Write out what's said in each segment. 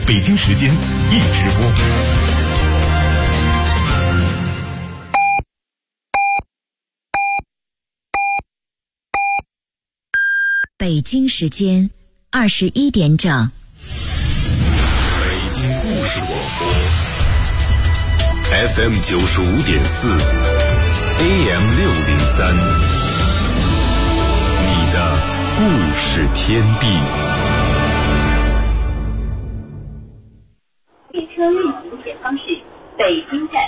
北京时间一直播。 北京时间21点整。 北京故事广播 FM 95.4 AM 603，你的故事天地。 列车运行前方是北京站。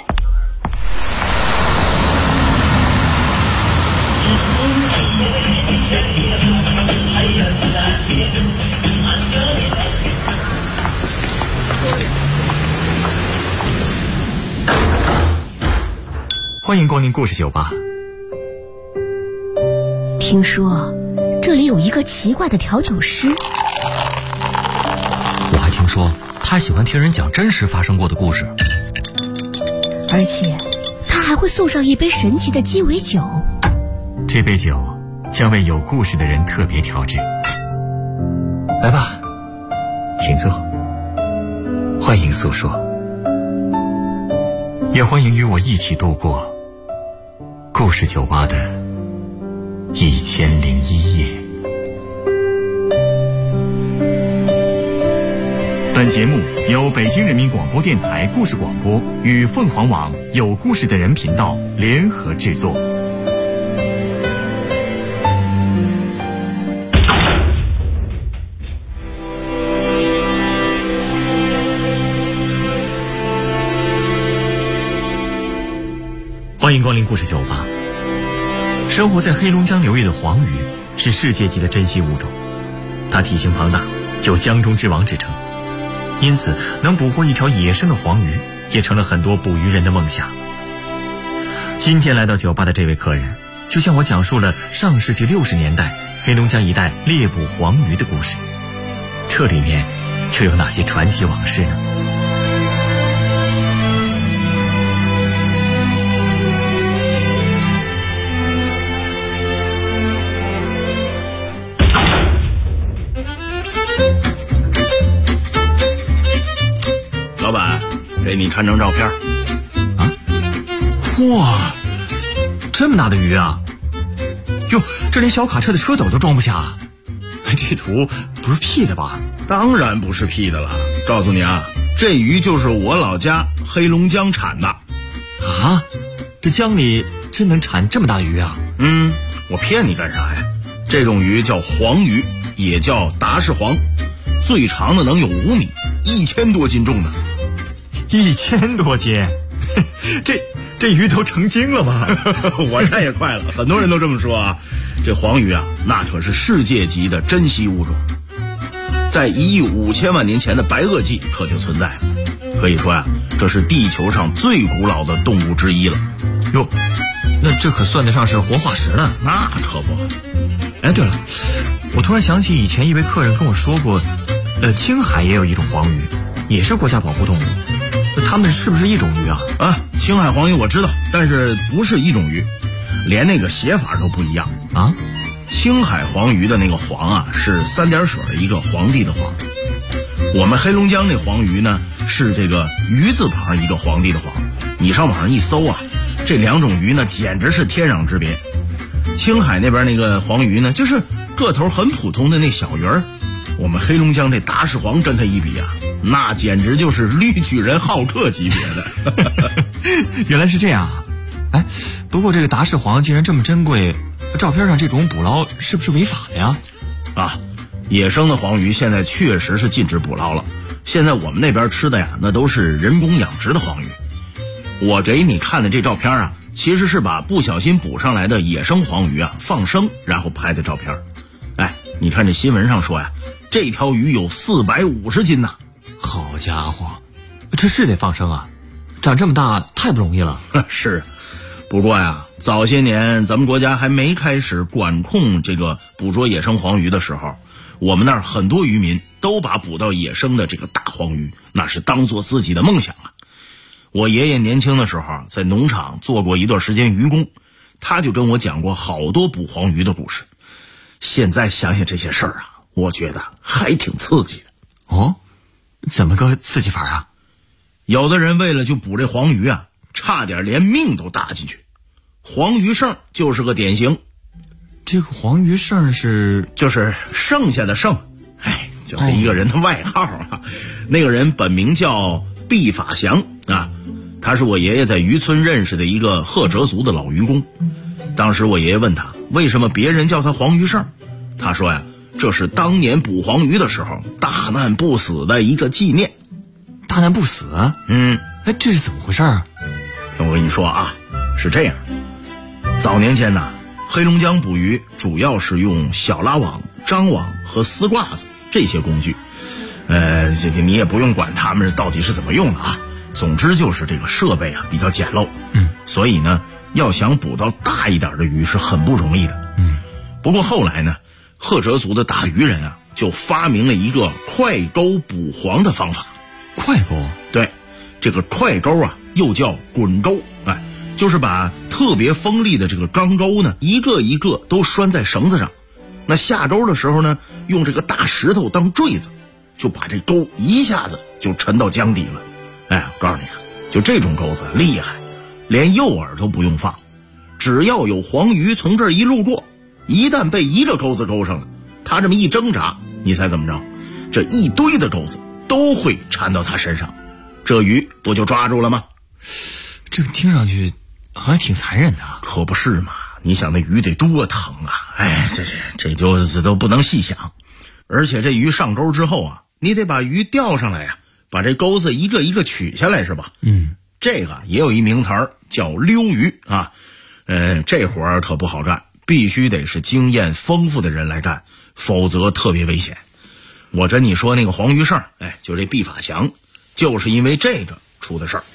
欢迎光临故事酒吧。 听说这里有一个奇怪的调酒师， 我还听说他喜欢听人讲真实发生过的故事， 而且他还会送上一杯神奇的鸡尾酒。 这杯酒将为有故事的人特别调制。来吧，请坐，欢迎诉说，也欢迎与我一起度过故事酒吧的1001夜。本节目由北京人民广播电台故事广播与凤凰网有故事的人频道联合制作。欢迎光临故事酒吧。生活在黑龙江流域的黄鱼是世界级的珍稀物种，它体型庞大，有江中之王之称，因此能捕获一条野生的黄鱼也成了很多捕鱼人的梦想。今天来到酒吧的这位客人就向我讲述了上世纪60年代黑龙江一带猎捕黄鱼的故事，这里面又有哪些传奇往事呢？ 老板，给你看张照片。 啊！哇，这么大的鱼啊！哟，这连小卡车的车斗都装不下。这图不是 P 的吧？ 当然不是 P 的了。告诉你啊，这鱼就是我老家黑龙江产的。 啊？这江里真能产这么大的鱼啊？ 我骗你干啥呀？这种鱼叫黄鱼，也叫达氏黄，最长的能有5米，1000多斤重的。 1000多斤，这鱼都成精了吗？ 我看也快了，很多人都这么说啊。这黄鱼啊，那可是世界级的珍稀物种，在1亿5千万年前的白垩纪可就存在了。可以说呀，这是地球上最古老的动物之一了。 哟，那这可算得上是活化石了。 那可不。 哎，对了，我突然想起以前一位客人跟我说过，青海也有一种黄鱼，也是国家保护动物。它们是不是一种鱼啊？ 青海黄鱼我知道，但是不是一种鱼，连那个写法都不一样啊。 青海黄鱼的那个黄啊，是3点水一个皇帝的皇。我们黑龙江那黄鱼呢，是这个鱼字旁一个皇帝的皇。你上网上一搜啊，这2种鱼呢，简直是天壤之别。青海那边那个黄鱼呢，就是个头很普通的那小鱼儿。我们黑龙江这达氏黄跟它一比啊，那简直就是绿巨人浩克级别的。 原来是这样啊！哎，不过这个达氏黄既然这么珍贵，照片上这种捕捞是不是违法的呀？ 野生的黄鱼现在确实是禁止捕捞了。现在我们那边吃的呀，那都是人工养殖的黄鱼。我给你看的这照片啊，其实是把不小心捕上来的野生黄鱼啊放生，然后拍的照片。哎，你看这新闻上说呀，这条鱼有450斤呐。 好家伙，这是得放生啊！长这么大太不容易了。 是，不过呀，早些年咱们国家还没开始管控这个捕捉野生黄鱼的时候，我们那儿很多渔民都把捕到野生的这个大黄鱼那是当做自己的梦想啊。我爷爷年轻的时候在农场做过一段时间渔工，他就跟我讲过好多捕黄鱼的故事。现在想想这些事儿啊，我觉得还挺刺激的。 哦， 怎么个刺激法啊？ 有的人为了就捕这黄鱼啊，差点连命都搭进去。黄鱼剩就是个典型。 这个黄鱼剩就是剩下的剩，就是一个人的外号啊。那个人本名叫毕法祥啊，他是我爷爷在渔村认识的一个赫哲族的老渔工。当时我爷爷问他为什么别人叫他黄鱼剩，他说呀，这是当年捕黄鱼的时候大难不死的一个纪念。 大难不死？这是怎么回事啊？ 听我跟你说啊，是这样，早年间呢，黑龙江捕鱼主要是用小拉网、张网和丝挂子这些工具。你也不用管他们到底是怎么用的啊。总之就是这个设备啊比较简陋。所以呢，要想捕到大一点的鱼是很不容易的。不过后来呢，赫哲族的打渔人啊就发明了一个快钩捕黄的方法。 快钩？ 对，这个快钩啊又叫滚钩，就是把特别锋利的这个钢钩呢，一个一个都拴在绳子上。那下钩的时候呢，用这个大石头当坠子，就把这钩一下子就沉到江底了。我告诉你啊，就这种钩子厉害，连诱饵都不用放，只要有黄鱼从这儿一路过，一旦被一个钩子勾上了，它这么一挣扎，你猜怎么着？这一堆的钩子都会缠到它身上，这鱼不就抓住了吗？ 这个听上去好像挺残忍的啊。 可不是嘛，你想那鱼得多疼啊！这都不能细想。而且这鱼上钩之后啊，你得把鱼钓上来呀，把这钩子一个一个取下来是吧？这个也有一名词儿叫溜鱼啊。这活儿可不好干，必须得是经验丰富的人来干，否则特别危险。我跟你说那个黄鱼剩，就这毕法祥，就是因为这个出的事儿。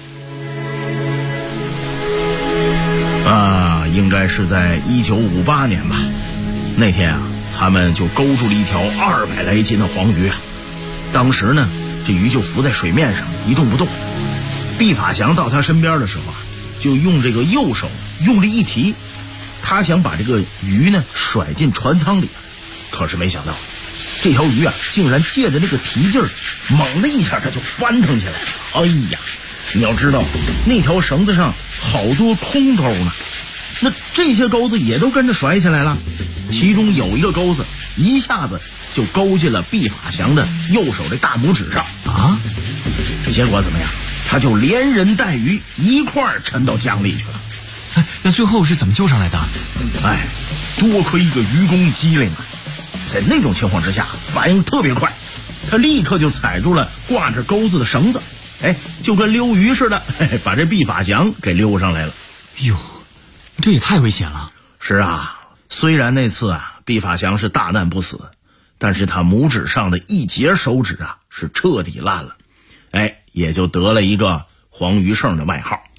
应该是在1958年吧。那天啊，他们就勾住了一条200来斤的黄鱼啊。当时呢，这鱼就浮在水面上一动不动。毕法祥到他身边的时候啊，就用这个右手用力一提，他想把这个鱼呢甩进船舱里。可是没想到，这条鱼啊，竟然借着那个提劲儿，猛的一下它就翻腾起来了。你要知道，那条绳子上好多空钩呢，那这些钩子也都跟着甩起来了。其中有一个钩子一下子就勾进了毕法祥的右手的大拇指上啊！结果怎么样？他就连人带鱼一块儿沉到江里去了。 那最后是怎么救上来的？ 多亏一个渔工机灵啊，在那种情况之下反应特别快，他立刻就踩住了挂着钩子的绳子，就跟溜鱼似的，把这毕法祥给溜上来了。 这也太危险了。 是啊，虽然那次啊毕法祥是大难不死，但是他拇指上的一节手指啊是彻底烂了，也就得了一个黄鱼剩的外号。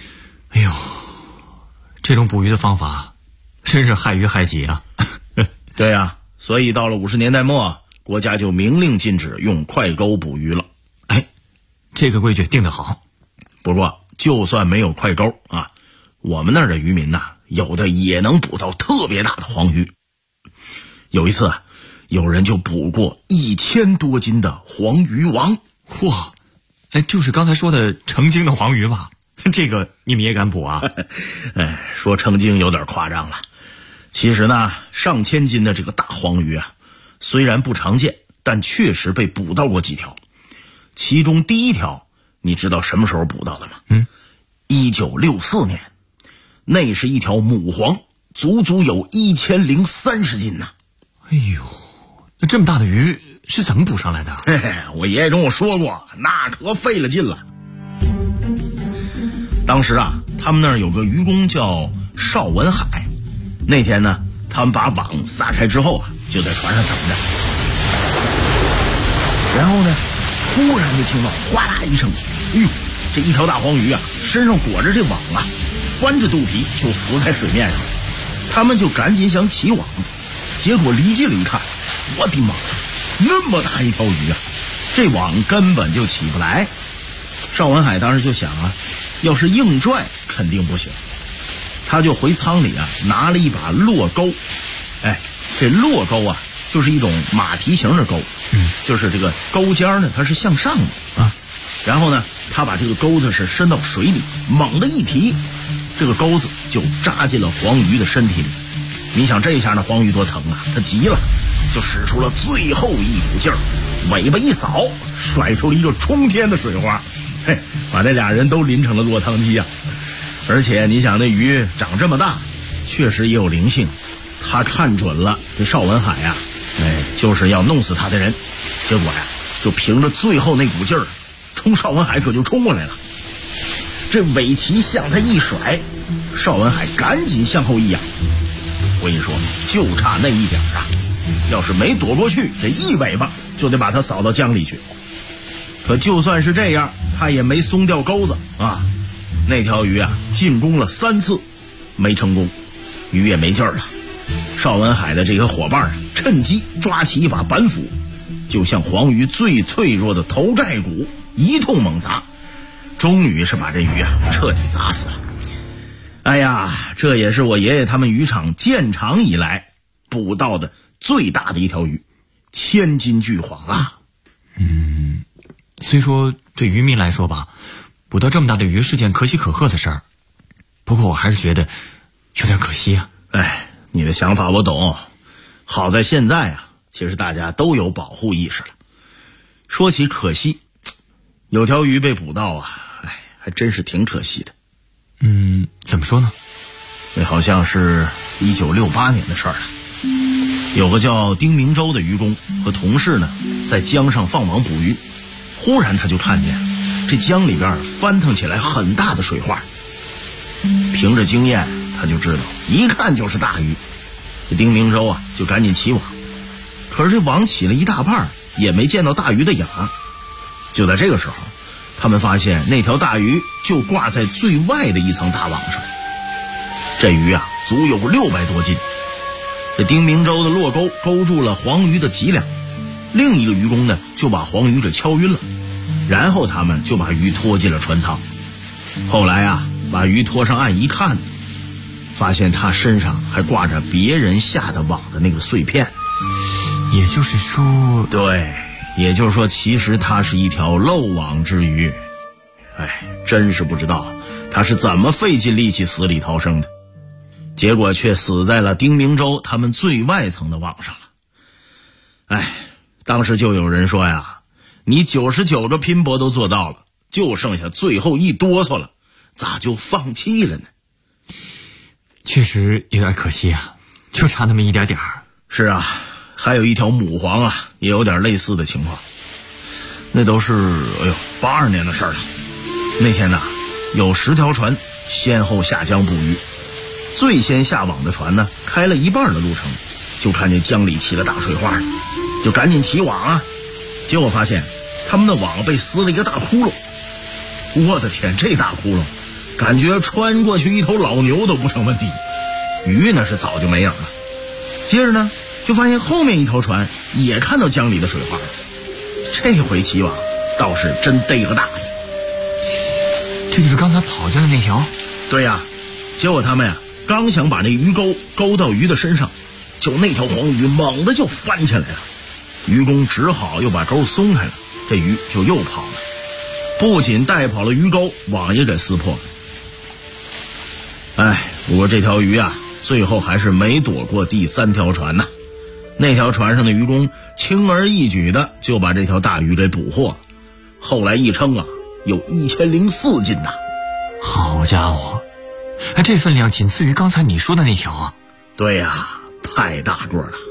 这种捕鱼的方法真是害鱼害己啊。 对啊，所以到了50年代末，国家就明令禁止用快钩捕鱼了。 这个规矩定得好。 不过就算没有快钩啊，我们那儿的渔民有的也能捕到特别大的黄鱼。有一次啊，有人就捕过1000多斤的黄鱼王。 就是刚才说的成精的黄鱼吧？这个你们也敢捕啊？ 说成精有点夸张了。其实呢，上千斤的这个大黄鱼啊，虽然不常见，但确实被捕到过几条。其中第一条，你知道什么时候捕到的吗？1964年，那是一条母黄，足足有1030斤呢。 那这么大的鱼是怎么捕上来的？ 我爷爷跟我说过，那可费了劲了。当时啊，他们那儿有个渔工叫邵文海。那天呢，他们把网撒开之后啊，就在船上等着。然后呢，忽然就听到哗啦一声，这一条大黄鱼啊，身上裹着这网啊，翻着肚皮就浮在水面上。他们就赶紧想起网，结果离近了一看，我的妈，那么大一条鱼啊，这网根本就起不来。邵文海当时就想啊，要是硬拽肯定不行，他就回舱里啊拿了一把落钩。这落钩啊就是一种马蹄形的钩，就是这个钩尖呢它是向上的啊。然后呢，他把这个钩子是伸到水里，猛地一提，这个钩子就扎进了黄鱼的身体里。你想这下那黄鱼多疼啊，他急了，就使出了最后一股劲儿，尾巴一扫，甩出了一个冲天的水花，嘿，把那俩人都淋成了落汤鸡啊！而且你想那鱼长这么大，确实也有灵性，他看准了这邵文海呀，就是要弄死他的人，结果呀，就凭着最后那股劲儿，冲邵文海可就冲过来了。这尾鳍向他一甩，邵文海赶紧向后一仰。我跟你说，就差那一点啊！要是没躲过去，这一尾巴就得把他扫到江里去。可就算是这样，他也没松掉钩子啊！那条鱼啊，进攻了3次，没成功，鱼也没劲儿了。邵文海的这个伙伴趁机抓起一把板斧，就向黄鱼最脆弱的头盖骨一通猛砸，终于是把这鱼啊彻底砸死了。哎呀，这也是我爷爷他们渔场建厂以来捕到的最大的一条鱼，1000斤巨黄啊！ 虽说对渔民来说吧，捕到这么大的鱼是件可喜可贺的事儿，不过我还是觉得有点可惜啊。 你的想法我懂，好在现在啊，其实大家都有保护意识了。说起可惜，有条鱼被捕到啊，还真是挺可惜的。 怎么说呢？ 那好像是1968年的事儿了。有个叫丁明洲的渔工和同事呢，在江上放网捕鱼，忽然他就看见这江里边翻腾起来很大的水花。凭着经验，他就知道一看就是大鱼。这丁明洲啊，就赶紧起网，可是这网起了一大半，也没见到大鱼的影儿。就在这个时候，他们发现那条大鱼就挂在最外的一层大网上。这鱼啊，足有600多斤。这丁明洲的落钩勾住了黄鱼的脊梁，另一个渔工呢就把黄鱼给敲晕了，然后他们就把鱼拖进了船舱。后来啊，把鱼拖上岸一看，发现他身上还挂着别人下的网的那个碎片。 也就是说， 对，也就是说，其实它是一条漏网之鱼。真是不知道他是怎么费尽力气死里逃生的，结果却死在了丁明洲他们最外层的网上了。当时就有人说呀，你99个拼搏都做到了，就剩下最后一哆嗦了，咋就放弃了呢？ 确实有点可惜啊，就差那么一点点儿。 是啊，还有一条母黄啊，也有点类似的情况。那都是82年的事儿了。那天呢，有10条船先后下江捕鱼，最先下网的船呢，开了一半的路程，就看见江里起了大水花，就赶紧起网啊。结果发现他们的网被撕了一个大窟窿。我的天，这大窟窿感觉穿过去一头老牛都不成问题。鱼呢是早就没影了。接着呢，就发现后面一条船也看到江里的水花了。这回起网倒是真逮个大的。 这就是刚才跑掉的那条？ 对呀，结果他们呀刚想把那鱼钩勾到鱼的身上，就那条黄鱼猛地就翻起来了。渔工只好又把钩松开了，这鱼就又跑了，不仅带跑了鱼钩，网也给撕破了。不过这条鱼啊，最后还是没躲过第3条船呐。那条船上的渔工轻而易举的就把这条大鱼给捕获了，后来一称啊，有1004斤呐。 好家伙，这分量仅次于刚才你说的那条啊。 对呀，太大个了。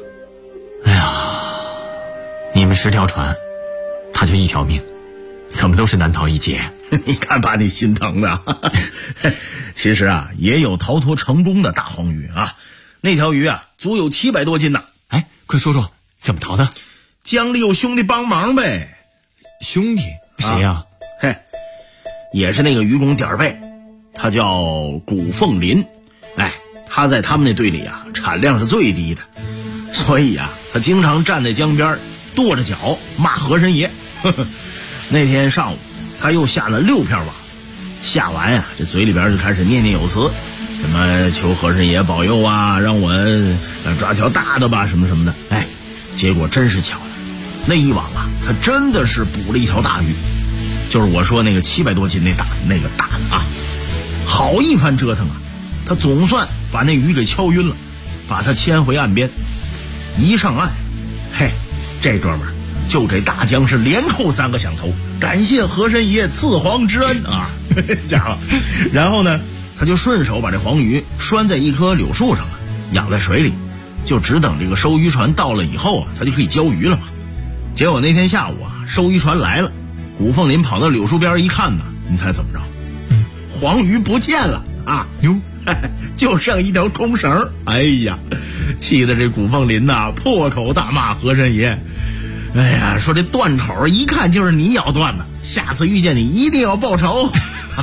你们10条船，他就1条命，怎么都是难逃一劫。 你看把你心疼的。其实啊，也有逃脱成功的大黄鱼啊。那条鱼啊，足有700多斤呢。 快说说怎么逃的？ 江里有兄弟帮忙呗。 兄弟？谁呀？ 也是那个渔工点儿背，他叫古凤林。他在他们那队里啊，产量是最低的，所以啊，他经常站在江边跺着脚骂和珅爷。那天上午他又下了6片网，下完呀，这嘴里边就开始念念有词，什么求和珅爷保佑啊，让我抓条大的吧，什么什么的。 结果真是巧了，那一网啊，他真的是捕了一条大鱼，就是我说那个700多斤那个大的啊。好一番折腾啊，他总算把那鱼给敲晕了，把他牵回岸边。一上岸，嘿，这哥们儿就给大江是连扣3个响头，感谢河神爷赐黄之恩啊，家伙。然后呢，他就顺手把这黄鱼拴在一棵柳树上了，养在水里，就只等这个收鱼船到了以后啊，他就可以交鱼了嘛。结果那天下午啊，收鱼船来了，古凤林跑到柳树边一看呢，你猜怎么着？黄鱼不见了啊！哟，就剩一条空绳。哎呀，气得这古凤林呐破口大骂河神爷。哎呀，说这断口一看就是你咬断的，下次遇见你一定要报仇。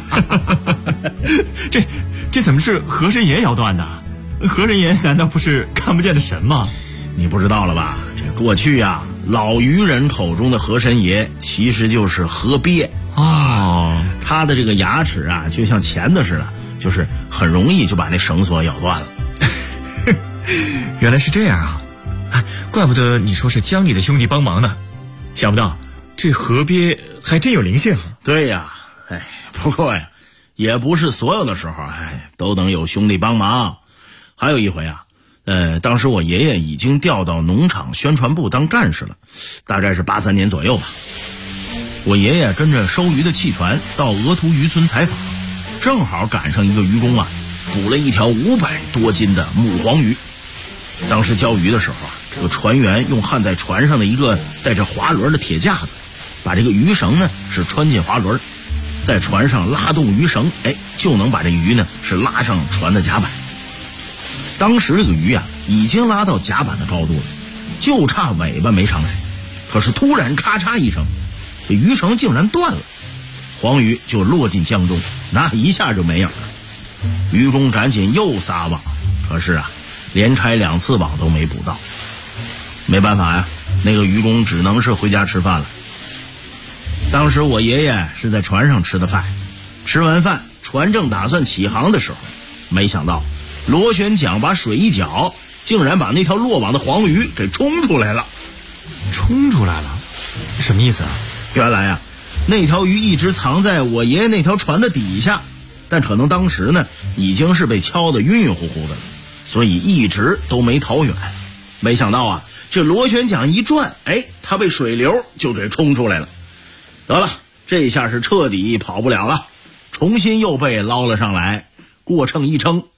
这怎么是河神爷咬断的？河神爷难道不是看不见的神吗？ 你不知道了吧？这过去啊，老渔人口中的河神爷其实就是河鳖哦。他的这个牙齿啊，就像钳子似的，就是很容易就把那绳索咬断了。 原来是这样啊！怪不得你说是江里的兄弟帮忙呢，想不到这河鳖还真有灵性。 对呀，不过呀，也不是所有的时候都能有兄弟帮忙。还有一回啊，当时我爷爷已经调到农场宣传部当干事了，大概是83年左右吧。我爷爷跟着收鱼的汽船到额图渔村采访，正好赶上一个渔工啊，捕了一条500多斤的母黄鱼。当时交鱼的时候啊，这个船员用焊在船上的一个带着滑轮的铁架子，把这个鱼绳呢是穿进滑轮，在船上拉动鱼绳，就能把这鱼呢是拉上船的甲板。当时这个鱼啊已经拉到甲板的高度了，就差尾巴没上来，可是突然咔嚓一声，这鱼绳竟然断了，黄鱼就落进江中，那一下就没影了。渔工赶紧又撒网，可是啊连开2次网都没捕到。没办法呀，那个渔工只能是回家吃饭了。当时我爷爷是在船上吃的饭，吃完饭船正打算起航的时候，没想到螺旋桨把水一搅，竟然把那条落网的黄鱼给冲出来了。 冲出来了？什么意思啊？ 原来啊，那条鱼一直藏在我爷爷那条船的底下，但可能当时呢已经是被敲得晕晕乎乎的了，所以一直都没逃远。没想到啊，这螺旋桨一转，它被水流就给冲出来了。得了，这下是彻底跑不了了，重新又被捞了上来，过秤一称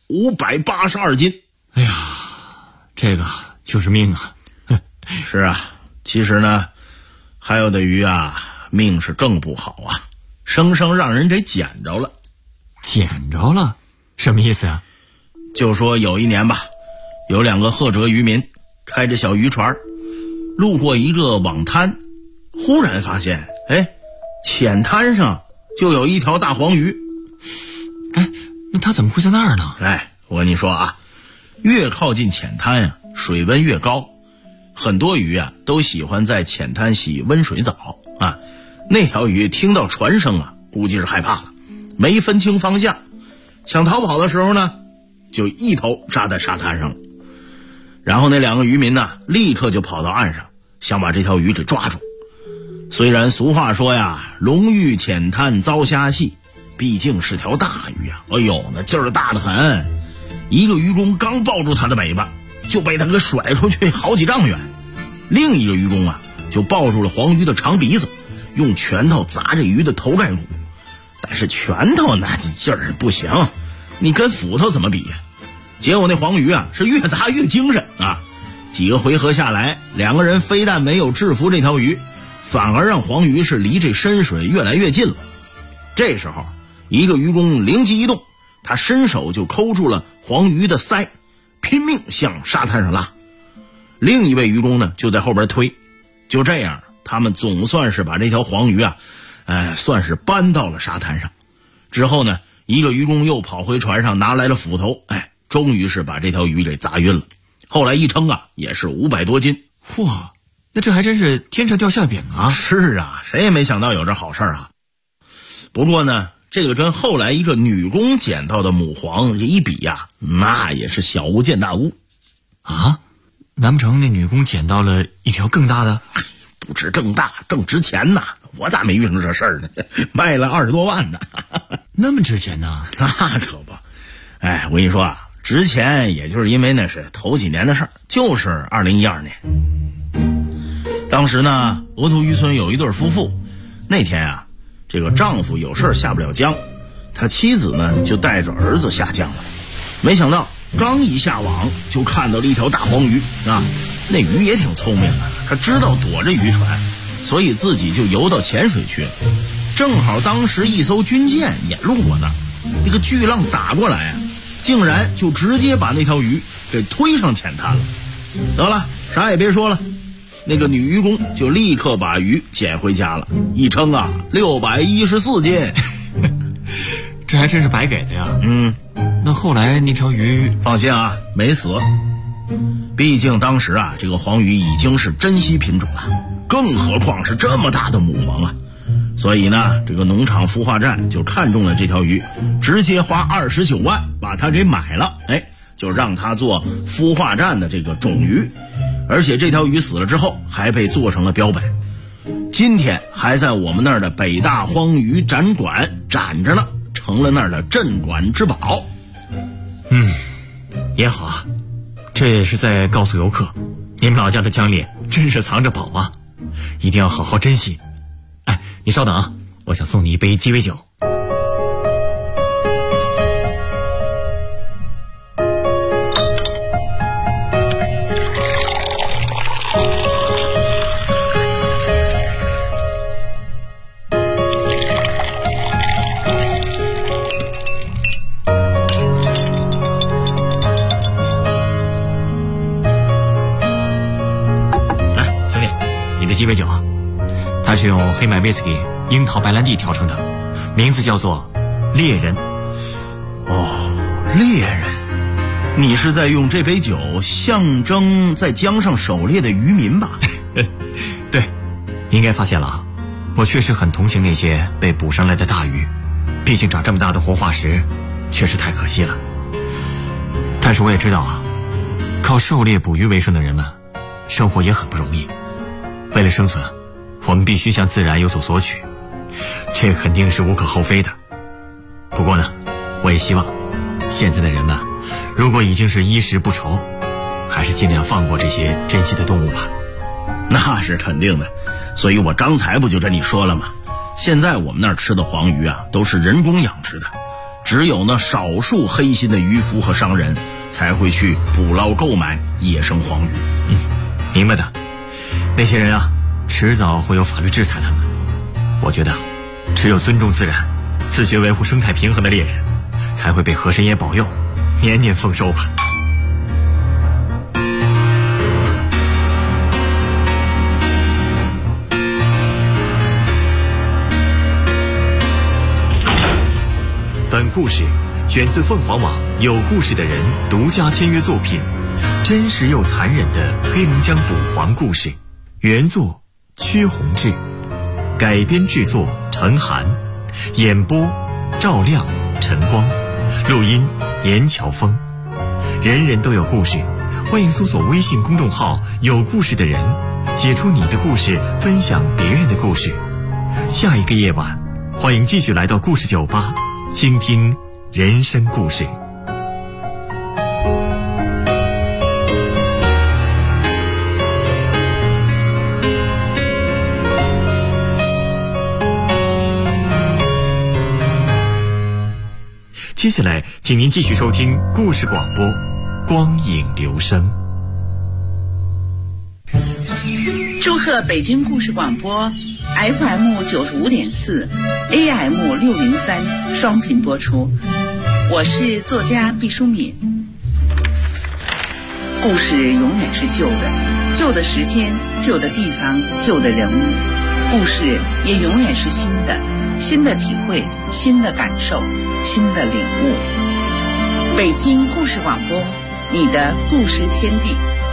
582斤。 哎呀，这个就是命啊。 是啊，其实呢还有的鱼啊命是更不好啊，生生让人给捡着了。 捡着了？什么意思啊？ 就说有一年吧，有2个赫哲渔民开着小渔船路过一个网滩，忽然发现浅滩上就有一条大黄鱼。 那它怎么会在那儿呢？ 我跟你说啊，越靠近浅滩啊，水温越高，很多鱼啊都喜欢在浅滩洗温水澡啊。那条鱼听到船声啊，估计是害怕了，没分清方向，想逃跑的时候呢，就一头扎在沙滩上了。然后那2个渔民呢，立刻就跑到岸上，想把这条鱼给抓住。虽然俗话说呀，龙遇浅滩遭虾戏，毕竟是条大鱼啊，那劲儿大得很。一个渔工刚抱住它的尾巴，就被它给甩出去好几丈远。另一个渔工啊，就抱住了黄鱼的长鼻子，用拳头砸这鱼的头盖骨。但是拳头那劲儿不行，你跟斧头怎么比呀？结果那黄鱼啊是越砸越精神啊，几个回合下来，2个人非但没有制服这条鱼，反而让黄鱼是离这深水越来越近了。这时候一个渔工灵机一动，他伸手就抠住了黄鱼的鳃，拼命向沙滩上拉。另一位渔工呢就在后边推。就这样，他们总算是把这条黄鱼啊算是搬到了沙滩上。之后呢，一个渔工又跑回船上拿来了斧头，终于是把这条鱼给砸晕了。后来一称啊，也是500多斤。 哇，那这还真是天上掉馅饼啊！ 是啊，谁也没想到有这好事啊。不过呢，这个跟后来一个女工捡到的母黄一比呀，那也是小巫见大巫啊。 难不成那女工捡到了一条更大的？ 不止更大，更值钱呐！我咋没遇上这事儿呢？卖了20多万呢。 那么值钱呢？ 那可不。哎，我跟你说啊，值钱也就是因为那是头几年的事儿，就是2012年。当时呢，额图渔村有一对夫妇，那天啊，这个丈夫有事下不了江，他妻子呢就带着儿子下江了。没想到刚一下网就看到了一条大黄鱼啊，那鱼也挺聪明的，他知道躲着渔船，所以自己就游到浅水区了。正好当时一艘军舰也路过那儿，这个巨浪打过来啊，竟然就直接把那条鱼给推上浅滩了。得了，啥也别说了，那个女渔工就立刻把鱼捡回家了，一称啊614斤。 这还真是白给的呀。那后来那条鱼， 放心啊，没死。毕竟当时啊，这个黄鱼已经是珍稀品种了，更何况是这么大的母黄啊。所以呢，这个农场孵化站就看中了这条鱼，直接花29万把它给买了，就让它做孵化站的这个种鱼。而且这条鱼死了之后还被做成了标本，今天还在我们那儿的北大荒鱼展馆展着呢，成了那儿的镇馆之宝。 也好啊，这也是在告诉游客，你们老家的江里真是藏着宝啊，一定要好好珍惜。哎，你稍等啊，我想送你一杯鸡尾酒。鸡尾酒，它是用黑麦威士忌、樱桃白兰地调成的，名字叫做猎人。 猎人，你是在用这杯酒象征在江上狩猎的渔民吧？ 对，你应该发现了啊，我确实很同情那些被捕上来的大鱼，毕竟长这么大的活化石确实太可惜了。但是我也知道啊，靠狩猎捕鱼为生的人们生活也很不容易，为了生存，我们必须向自然有所索取，这肯定是无可厚非的。不过呢，我也希望现在的人们如果已经是衣食不愁，还是尽量放过这些珍稀的动物吧。 那是肯定的，所以我刚才不就跟你说了吗？现在我们那儿吃的黄鱼啊，都是人工养殖的，只有那少数黑心的渔夫和商人才会去捕捞购买野生黄鱼。 明白的。那些人啊，迟早会有法律制裁他们。我觉得，只有尊重自然、自觉维护生态平衡的猎人，才会被河神爷保佑，年年丰收吧。本故事选自凤凰网有故事的人独家签约作品，真实又残忍的黑龙江捕黄故事。原作屈宏志，改编制作陈涵，演播赵亮、陈光，录音严乔峰。人人都有故事，欢迎搜索微信公众号有故事的人，写出你的故事，分享别人的故事。下一个夜晚，欢迎继续来到故事酒吧，倾听人生故事。接下来请您继续收听故事广播光影留声。 祝贺北京故事广播 FM 95.4 AM 603双频播出，我是作家毕淑敏。故事永远是旧的，旧的时间、旧的地方、旧的人物，故事也永远是新的，新的体会，新的感受，新的领悟。北京故事广播，你的故事天地。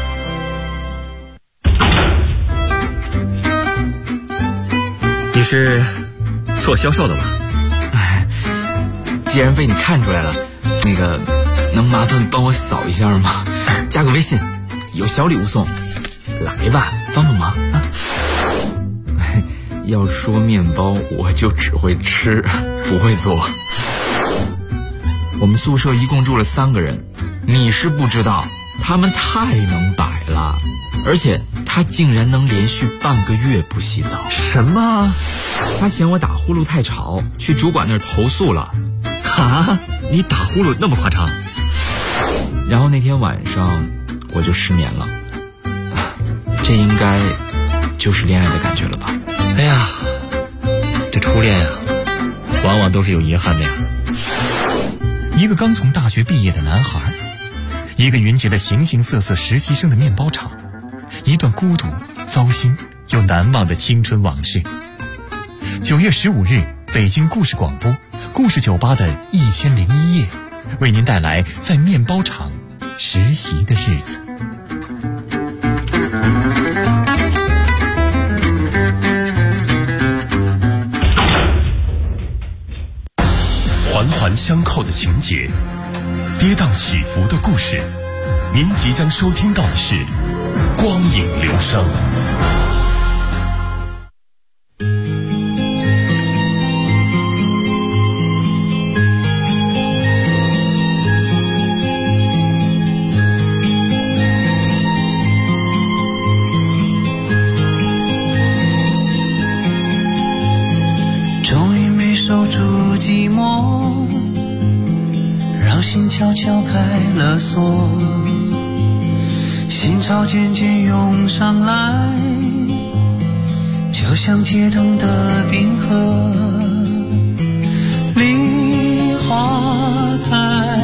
你是做销售的吧？ 既然被你看出来了，那个能麻烦帮我扫一下吗？加个微信有小礼物送，来吧，帮帮忙啊！要说面包，我就只会吃，不会做。我们宿舍一共住了3个人，你是不知道，他们太能摆了，而且他竟然能连续半个月不洗澡。 什么？ 他嫌我打呼噜太吵，去主管那儿投诉了。 啊？你打呼噜那么夸张？ 然后那天晚上我就失眠了，这应该就是恋爱的感觉了吧？ 哎呀，这初恋啊，往往都是有遗憾的呀。一个刚从大学毕业的男孩，一个云集了形形色色实习生的面包厂，一段孤独、糟心又难忘的青春往事。9月15日，北京故事广播故事酒吧的1001夜，为您带来在面包厂实习的日子。 环环相扣的情节，跌宕起伏的故事，您即将收听到的是《光影流声》。 终于没守住寂寞，让心悄悄开了锁，心潮渐渐涌上来，就像解冻的冰河。梨花开，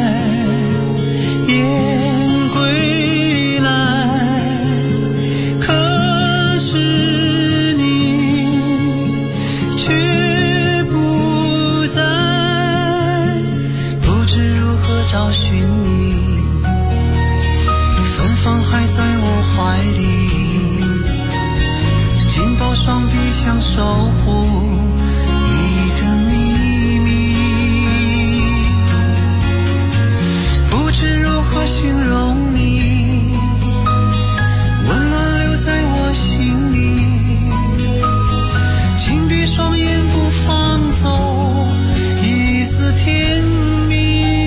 雁归来，可是你却不在，不知如何找寻你，芬芳还在我怀里，紧抱双臂想守护一个秘密，不知如何形容你，温暖留在我心里，紧闭双眼不放走一丝甜蜜。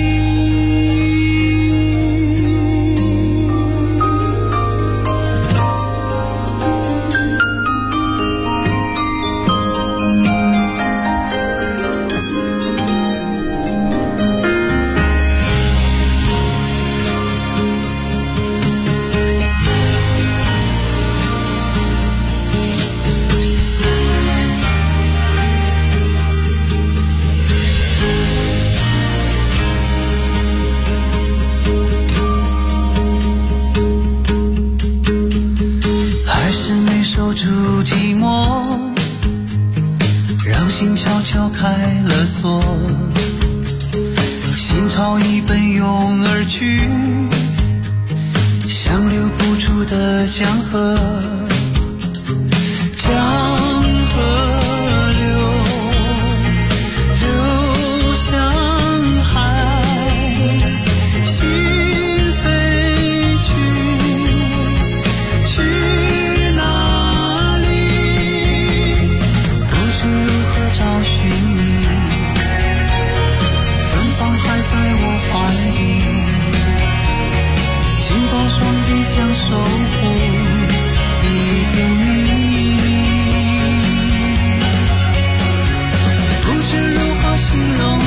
还是没守住寂寞，让心悄悄开了锁，心潮已奔涌而去，像流不出的江河，江河流向海，心飞去哪里？不知如何找寻你，芬芳还在我怀里，紧抱双臂想守护一个秘密，不知如何形容